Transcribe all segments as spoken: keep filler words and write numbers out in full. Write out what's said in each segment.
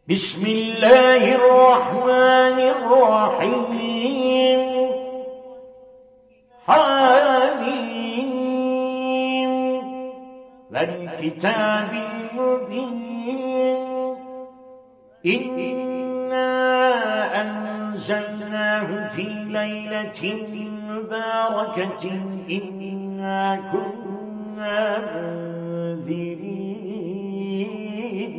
بسم الله الرحمن الرحيم حميم والكتاب المبين إنا أنزلناه في ليلة مباركة إنا كنا منذرين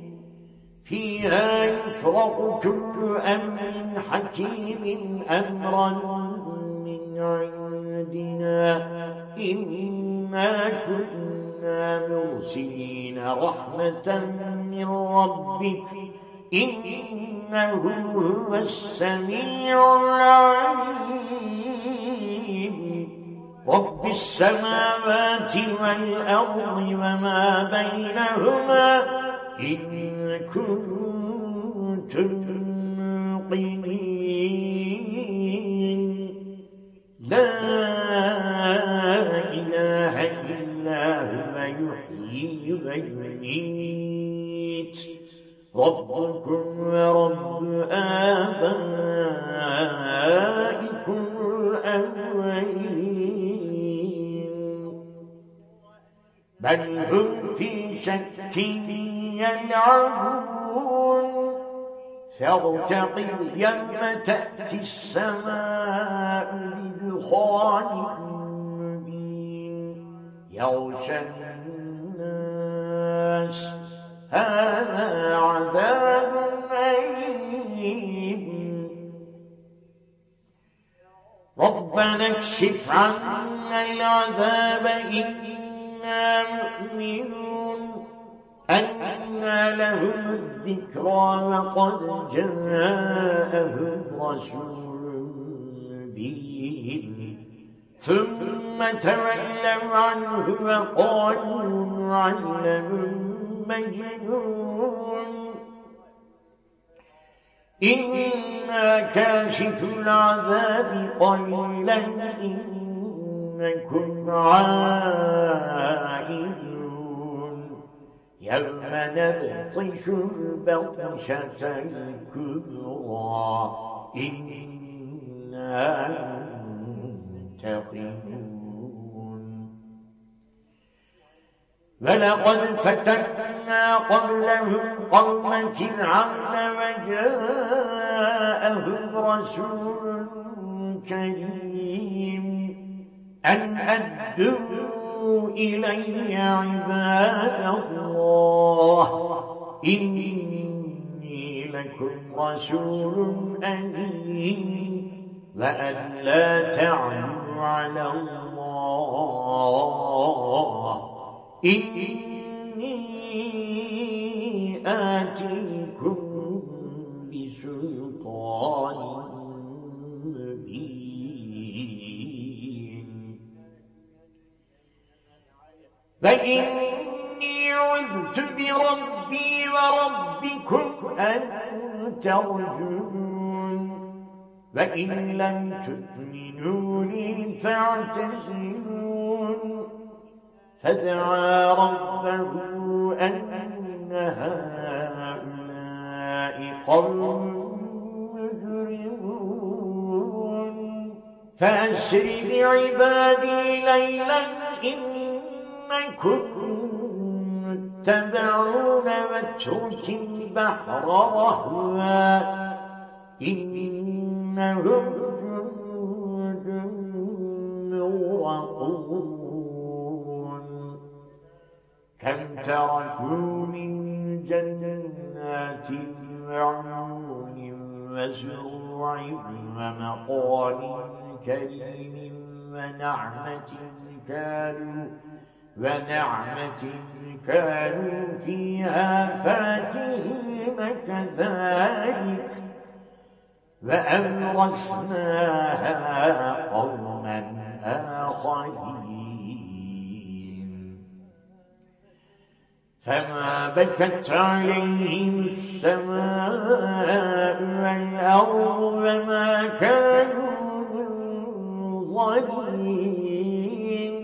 فيها يفرق كل أمر حكيم أمرا من عندنا إنا كنا مرسلين رحمة من ربك إنه هو السميع العليم رب السماوات والأرض وما بينهما إن كنتم موقنين لا إله إلا هو يحيي ويميت ربكم ورب آبائكم الأولين بل هم في شك يلعبون فارتقب يوم تأتي السماء بدخان مبين يغشى الناس هذا عذاب أليم ربنا اكشف عنا العذاب إنا مؤمنون أنى لهم الذكرى وقد جاءهم رسول بهم ثم تولوا عنه وقالوا معلم مجنون إنا كاشف العذاب قليلا إنكم عائدون يوم نبطش البطشة الكبرى إنا منتقمون ولقد فتنا قبلهم قوم فرعون وجاءهم رسول كريم أن أدوا إلي عباد الله إني لكم رسول أمين وأن لا تعلوا على الله إني آتيكم بسلطان مبين فإني عذت بربي وربكم أن ترجون وإن لم تؤمنوا لي فاعتزلون فدعا ربه أن هؤلاء قوم مجرمون فأسر بعبادي ليلا إنكم متبعون واترك البحر رهوا إنهم جند مغرقون كم تركوا من جنات وعيون وزروع ومقال كريم ونعمة كانوا ونعمة كانوا فيها فاكهين كذلك وأورثناها قوما آخرين فما بكت عليهم السماء والأرض وما كانوا منظرين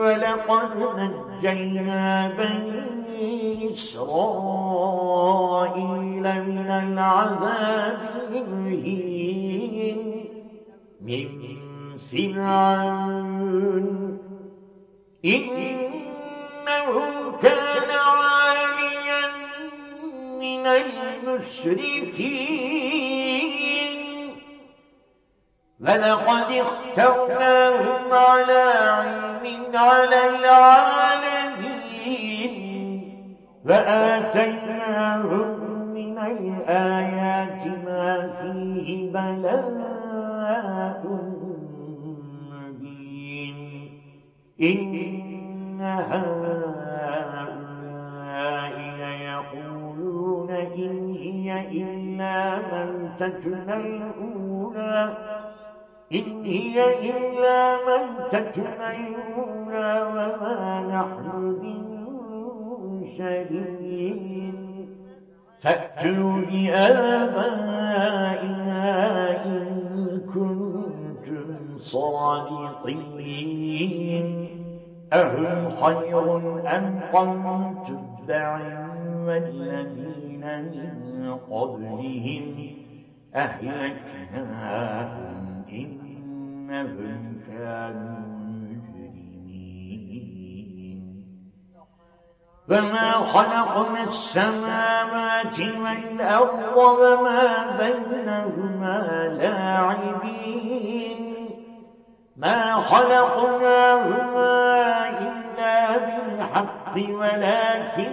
ولقد نجينا بني إسرائيل العذاب المهين من فرعون إنه كان عاليا من المسرفين ولقد اخترناهم على علم على العالمين وآتيناهم من الآيات ما فيه بلاء مبين إن هؤلاء ليقولون إن هي إلا موتتنا الأولى إن هي إلا موتتنا الأولى وما نحن بمنشرين فأتوا بآبائنا إن كنتم صادقين أهم خير أم قوم تبع والذين من قبلهم أهلكناهم إنهم كانوا مجرمين وما خلقنا السماوات والأرض وما بينهما لاعبين ما خلقناهما إلا بالحق ولكن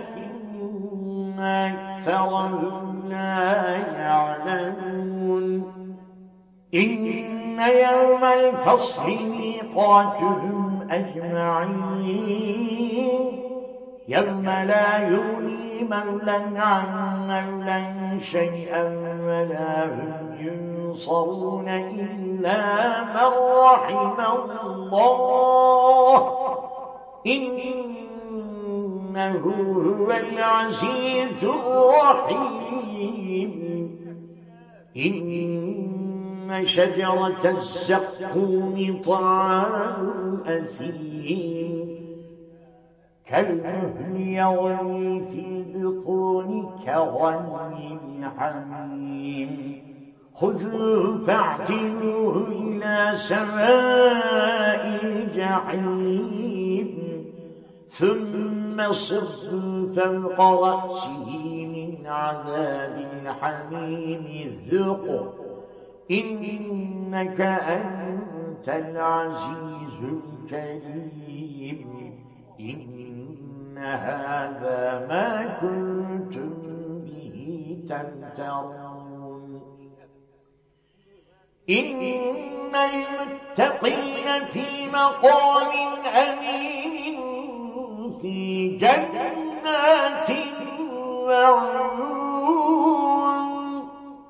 أكثرهم لا يعلمون إن يوم الفصل ميقاتهم أجمعين يوم لا يغني مولا عن مولا شيئا ولا هم ينصرون إلا من رحم الله إنه هو العزيز الرحيم إن شجرة الزقوم طعام أثيم كالمهل يغلي في البطون كغلي الحميم خذوه فاعتلوه إلى سواء الجحيم ثم صبوا فوق رأسه من عذاب الحميم ذق إنك أنت العزيز الكريم إن هذا ما كنتم به تمترون إن المتقين في مقام أمين في جنات وعيون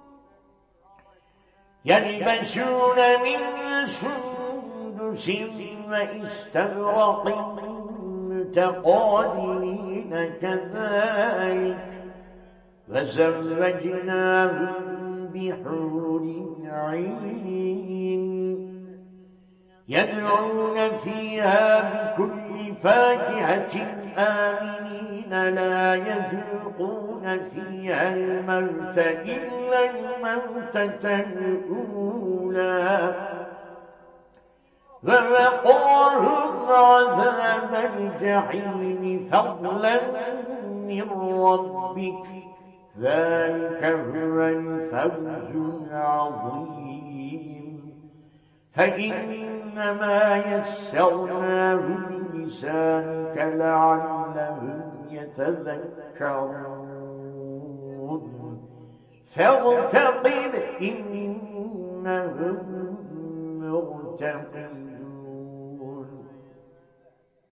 يلبسون من سندس وإستبرق متقابلين كذلك وزوجناهم بحور عين يدعون فيها بكل فاكهة آمنين لا يذوقون فيها الموت إلا الموتة الأولى ووقاهم عذاب الجحيم فضلا من ربك ذلك هو الفوز العظيم فإنما يسرناه بلسانك لعلهم يتذكرون فارتقب إنهم مرتقبون